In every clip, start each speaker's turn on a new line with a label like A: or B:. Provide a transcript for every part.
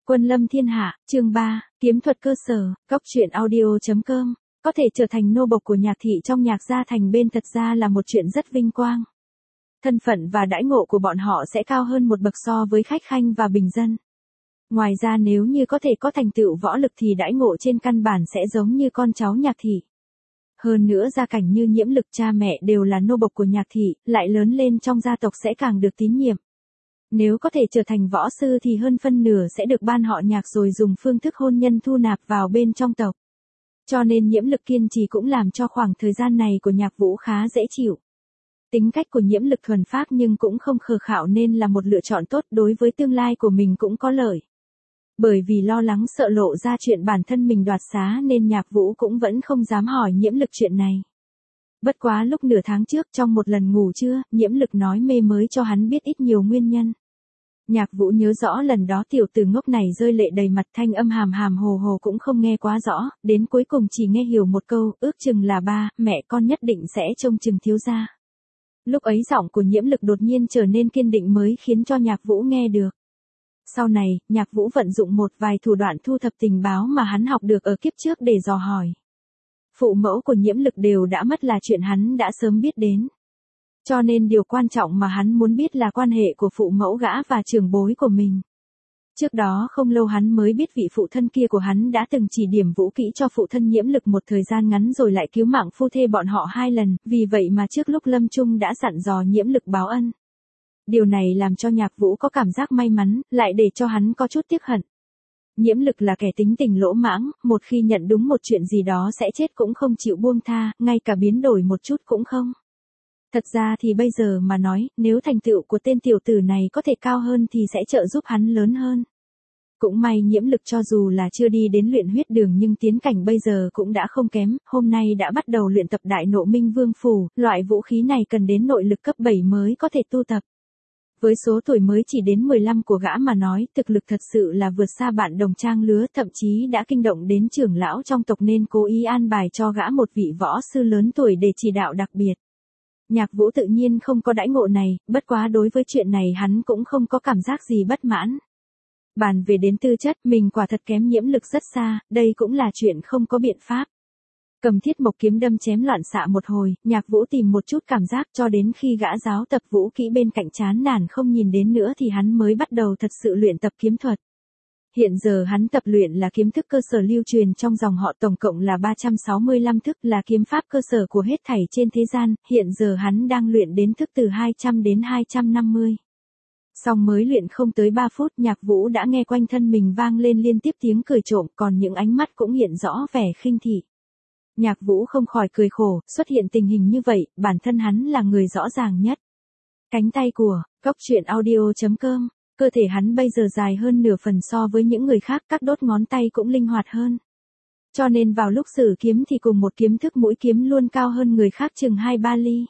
A: Quân lâm thiên hạ, chương 3, kiếm thuật cơ sở, góc truyện audio.com. Có thể trở thành nô bộc của nhạc thị trong nhạc gia thành bên thật ra là một chuyện rất vinh quang. Thân phận và đãi ngộ của bọn họ sẽ cao hơn một bậc so với khách khanh và bình dân. Ngoài ra nếu như có thể có thành tựu võ lực thì đãi ngộ trên căn bản sẽ giống như con cháu nhạc thị. Hơn nữa gia cảnh như Nhiễm Lực cha mẹ đều là nô bộc của nhạc thị, lại lớn lên trong gia tộc sẽ càng được tín nhiệm. Nếu có thể trở thành võ sư thì hơn phân nửa sẽ được ban họ nhạc rồi dùng phương thức hôn nhân thu nạp vào bên trong tộc. Cho nên Nhiễm Lực kiên trì cũng làm cho khoảng thời gian này của Nhạc Vũ khá dễ chịu. Tính cách của Nhiễm Lực thuần phác nhưng cũng không khờ khạo nên là một lựa chọn tốt, đối với tương lai của mình cũng có lợi. Bởi vì lo lắng sợ lộ ra chuyện bản thân mình đoạt xá nên Nhạc Vũ cũng vẫn không dám hỏi Nhiễm Lực chuyện này. Bất quá lúc nửa tháng trước trong một lần ngủ trưa, Nhiễm Lực nói mê mới cho hắn biết ít nhiều nguyên nhân. Nhạc Vũ nhớ rõ lần đó tiểu tử ngốc này rơi lệ đầy mặt, thanh âm hàm hàm hồ hồ cũng không nghe quá rõ, đến cuối cùng chỉ nghe hiểu một câu, ước chừng là ba, mẹ con nhất định sẽ trông chừng thiếu gia. Lúc ấy giọng của Nhiễm Lực đột nhiên trở nên kiên định mới khiến cho Nhạc Vũ nghe được. Sau này, Nhạc Vũ vận dụng một vài thủ đoạn thu thập tình báo mà hắn học được ở kiếp trước để dò hỏi. Phụ mẫu của Nhiễm Lực đều đã mất là chuyện hắn đã sớm biết đến. Cho nên điều quan trọng mà hắn muốn biết là quan hệ của phụ mẫu gã và trưởng bối của mình. Trước đó không lâu hắn mới biết vị phụ thân kia của hắn đã từng chỉ điểm vũ kỹ cho phụ thân Nhiễm Lực một thời gian ngắn rồi lại cứu mạng phu thê bọn họ 2 lần, vì vậy mà trước lúc lâm chung đã dặn dò Nhiễm Lực báo ân. Điều này làm cho Nhạc Vũ có cảm giác may mắn, lại để cho hắn có chút tiếc hận. Nhiễm Lực là kẻ tính tình lỗ mãng, một khi nhận đúng một chuyện gì đó sẽ chết cũng không chịu buông tha, ngay cả biến đổi một chút cũng không. Thật ra thì bây giờ mà nói, nếu thành tựu của tên tiểu tử này có thể cao hơn thì sẽ trợ giúp hắn lớn hơn. Cũng may Nhiễm Lực cho dù là chưa đi đến luyện huyết đường nhưng tiến cảnh bây giờ cũng đã không kém, hôm nay đã bắt đầu luyện tập Đại Nộ Minh Vương Phủ, loại vũ khí này cần đến nội lực cấp 7 mới có thể tu tập. Với số tuổi mới chỉ đến 15 của gã mà nói, thực lực thật sự là vượt xa bạn đồng trang lứa, thậm chí đã kinh động đến trưởng lão trong tộc nên cố ý an bài cho gã một vị võ sư lớn tuổi để chỉ đạo đặc biệt. Nhạc Vũ tự nhiên không có đãi ngộ này, bất quá đối với chuyện này hắn cũng không có cảm giác gì bất mãn. Bàn về đến tư chất, mình quả thật kém Nhiễm Lực rất xa, đây cũng là chuyện không có biện pháp. Cầm thiết mộc kiếm đâm chém loạn xạ một hồi, Nhạc Vũ tìm một chút cảm giác cho đến khi gã giáo tập vũ kỹ bên cạnh chán nản không nhìn đến nữa thì hắn mới bắt đầu thật sự luyện tập kiếm thuật. Hiện giờ hắn tập luyện là kiếm thức cơ sở lưu truyền trong dòng họ tổng cộng là 365 thức là kiếm pháp cơ sở của hết thảy trên thế gian, hiện giờ hắn đang luyện đến thức từ 200 đến 250. Xong mới luyện không tới 3 phút Nhạc Vũ đã nghe quanh thân mình vang lên liên tiếp tiếng cười trộm, còn những ánh mắt cũng hiện rõ vẻ khinh thị. Nhạc Vũ không khỏi cười khổ, xuất hiện tình hình như vậy, bản thân hắn là người rõ ràng nhất. Cánh tay của, góc truyện audio.com, cơ thể hắn bây giờ dài hơn nửa phần so với những người khác, các đốt ngón tay cũng linh hoạt hơn. Cho nên vào lúc sử kiếm thì cùng một kiếm thức mũi kiếm luôn cao hơn người khác chừng 2-3 ly.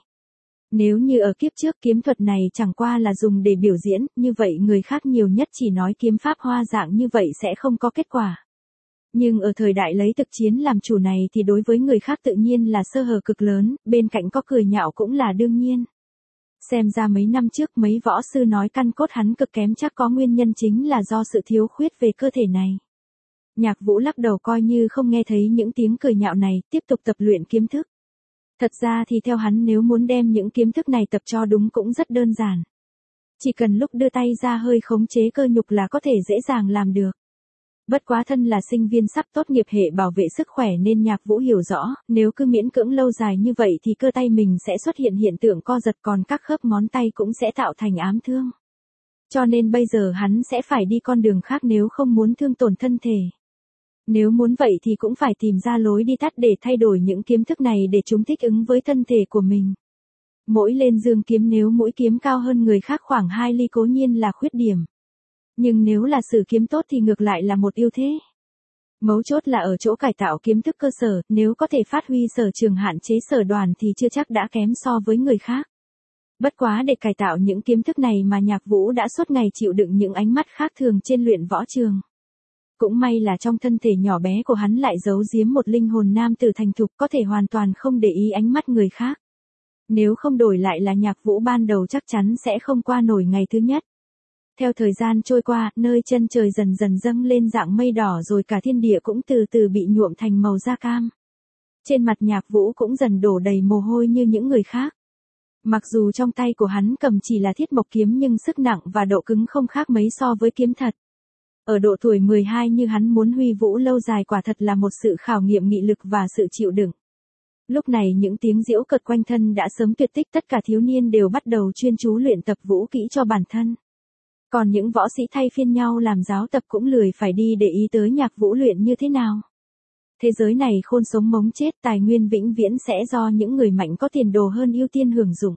A: Nếu như ở kiếp trước kiếm thuật này chẳng qua là dùng để biểu diễn, như vậy người khác nhiều nhất chỉ nói kiếm pháp hoa dạng như vậy sẽ không có kết quả. Nhưng ở thời đại lấy thực chiến làm chủ này thì đối với người khác tự nhiên là sơ hở cực lớn, bên cạnh có cười nhạo cũng là đương nhiên. Xem ra mấy năm trước mấy võ sư nói căn cốt hắn cực kém chắc có nguyên nhân chính là do sự thiếu khuyết về cơ thể này. Nhạc Vũ lắc đầu coi như không nghe thấy những tiếng cười nhạo này, tiếp tục tập luyện kiếm thức. Thật ra thì theo hắn nếu muốn đem những kiếm thức này tập cho đúng cũng rất đơn giản. Chỉ cần lúc đưa tay ra hơi khống chế cơ nhục là có thể dễ dàng làm được. Bất quá thân là sinh viên sắp tốt nghiệp hệ bảo vệ sức khỏe nên Nhạc Vũ hiểu rõ, nếu cứ miễn cưỡng lâu dài như vậy thì cơ tay mình sẽ xuất hiện hiện tượng co giật còn các khớp ngón tay cũng sẽ tạo thành ám thương. Cho nên bây giờ hắn sẽ phải đi con đường khác nếu không muốn thương tổn thân thể. Nếu muốn vậy thì cũng phải tìm ra lối đi tắt để thay đổi những kiếm thức này để chúng thích ứng với thân thể của mình. Mỗi lên dương kiếm nếu mũi kiếm cao hơn người khác khoảng 2 ly cố nhiên là khuyết điểm. Nhưng nếu là sử kiếm tốt thì ngược lại là một ưu thế. Mấu chốt là ở chỗ cải tạo kiếm thức cơ sở, nếu có thể phát huy sở trường hạn chế sở đoàn thì chưa chắc đã kém so với người khác. Bất quá để cải tạo những kiếm thức này mà Nhạc Vũ đã suốt ngày chịu đựng những ánh mắt khác thường trên luyện võ trường. Cũng may là trong thân thể nhỏ bé của hắn lại giấu giếm một linh hồn nam tử thành thục có thể hoàn toàn không để ý ánh mắt người khác. Nếu không đổi lại là Nhạc Vũ ban đầu chắc chắn sẽ không qua nổi ngày thứ nhất. Theo thời gian trôi qua, nơi chân trời dần dần dâng lên dạng mây đỏ rồi cả thiên địa cũng từ từ bị nhuộm thành màu da cam. Trên mặt Nhạc Vũ cũng dần đổ đầy mồ hôi như những người khác. Mặc dù trong tay của hắn cầm chỉ là thiết mộc kiếm nhưng sức nặng và độ cứng không khác mấy so với kiếm thật. Ở độ tuổi 12 như hắn muốn huy vũ lâu dài quả thật là một sự khảo nghiệm nghị lực và sự chịu đựng. Lúc này những tiếng giễu cợt quanh thân đã sớm tuyệt tích, tất cả thiếu niên đều bắt đầu chuyên chú luyện tập vũ kỹ cho bản thân. Còn những võ sĩ thay phiên nhau làm giáo tập cũng lười phải đi để ý tới Nhạc Vũ luyện như thế nào. Thế giới này khôn sống mống chết, tài nguyên vĩnh viễn sẽ do những người mạnh có tiền đồ hơn ưu tiên hưởng dụng.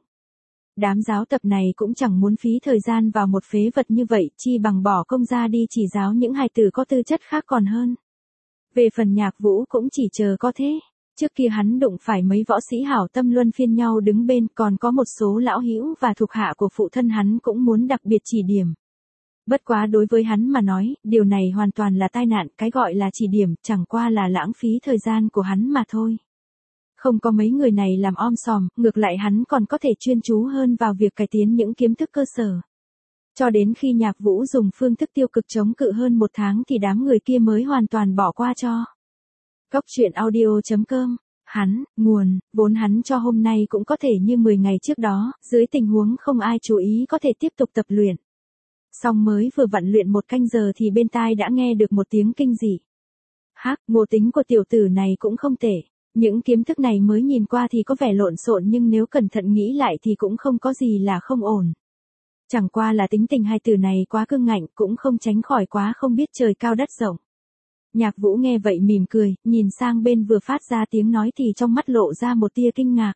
A: Đám giáo tập này cũng chẳng muốn phí thời gian vào một phế vật như vậy, chi bằng bỏ công ra đi chỉ giáo những hài tử có tư chất khác còn hơn. Về phần Nhạc Vũ cũng chỉ chờ có thế. Trước kia hắn đụng phải mấy võ sĩ hảo tâm luân phiên nhau đứng bên, còn có một số lão hữu và thuộc hạ của phụ thân hắn cũng muốn đặc biệt chỉ điểm. Bất quá đối với hắn mà nói, điều này hoàn toàn là tai nạn, cái gọi là chỉ điểm chẳng qua là lãng phí thời gian của hắn mà thôi. Không có mấy người này làm om sòm, ngược lại hắn còn có thể chuyên chú hơn vào việc cải tiến những kiến thức cơ sở. Cho đến khi Nhạc Vũ dùng phương thức tiêu cực chống cự hơn 1 tháng thì đám người kia mới hoàn toàn bỏ qua cho. Góc truyện audio.com. Hắn, nguồn, vốn hắn cho hôm nay cũng có thể như 10 ngày trước đó, dưới tình huống không ai chú ý có thể tiếp tục tập luyện. Xong mới vừa vặn luyện 1 canh giờ thì bên tai đã nghe được một tiếng kinh dị. Hắc, ngộ tính của tiểu tử này cũng không tệ. Những kiếm thức này mới nhìn qua thì có vẻ lộn xộn nhưng nếu cẩn thận nghĩ lại thì cũng không có gì là không ổn. Chẳng qua là tính tình hai từ này quá cương ngạnh, cũng không tránh khỏi quá không biết trời cao đất rộng. Nhạc Vũ nghe vậy mỉm cười, nhìn sang bên vừa phát ra tiếng nói thì trong mắt lộ ra một tia kinh ngạc.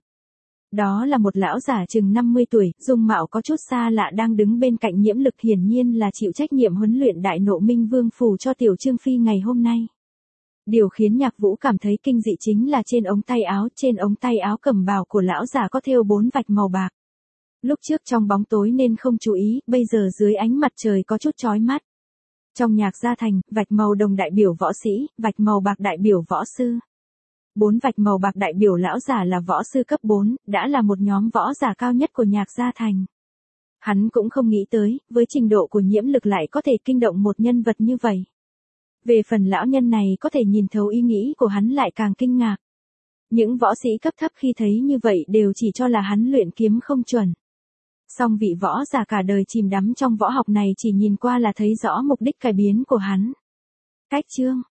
A: Đó là một lão giả chừng 50 tuổi, dung mạo có chút xa lạ đang đứng bên cạnh Nhiễm Lực, hiển nhiên là chịu trách nhiệm huấn luyện Đại Nộ Minh Vương Phủ cho Tiểu Trương Phi ngày hôm nay. Điều khiến Nhạc Vũ cảm thấy kinh dị chính là trên ống tay áo cẩm bào của lão giả có thêu 4 vạch màu bạc. Lúc trước trong bóng tối nên không chú ý, bây giờ dưới ánh mặt trời có chút chói mắt. Trong Nhạc gia thành, vạch màu đồng đại biểu võ sĩ, vạch màu bạc đại biểu võ sư. 4 vạch màu bạc đại biểu lão giả là võ sư cấp 4, đã là một nhóm võ giả cao nhất của Nhạc gia thành. Hắn cũng không nghĩ tới, với trình độ của Nhiễm Lực lại có thể kinh động một nhân vật như vậy. Về phần lão nhân này có thể nhìn thấu ý nghĩ của hắn lại càng kinh ngạc. Những võ sĩ cấp thấp khi thấy như vậy đều chỉ cho là hắn luyện kiếm không chuẩn. Song vị võ giả cả đời chìm đắm trong võ học này chỉ nhìn qua là thấy rõ mục đích cải biến của hắn. Cách chương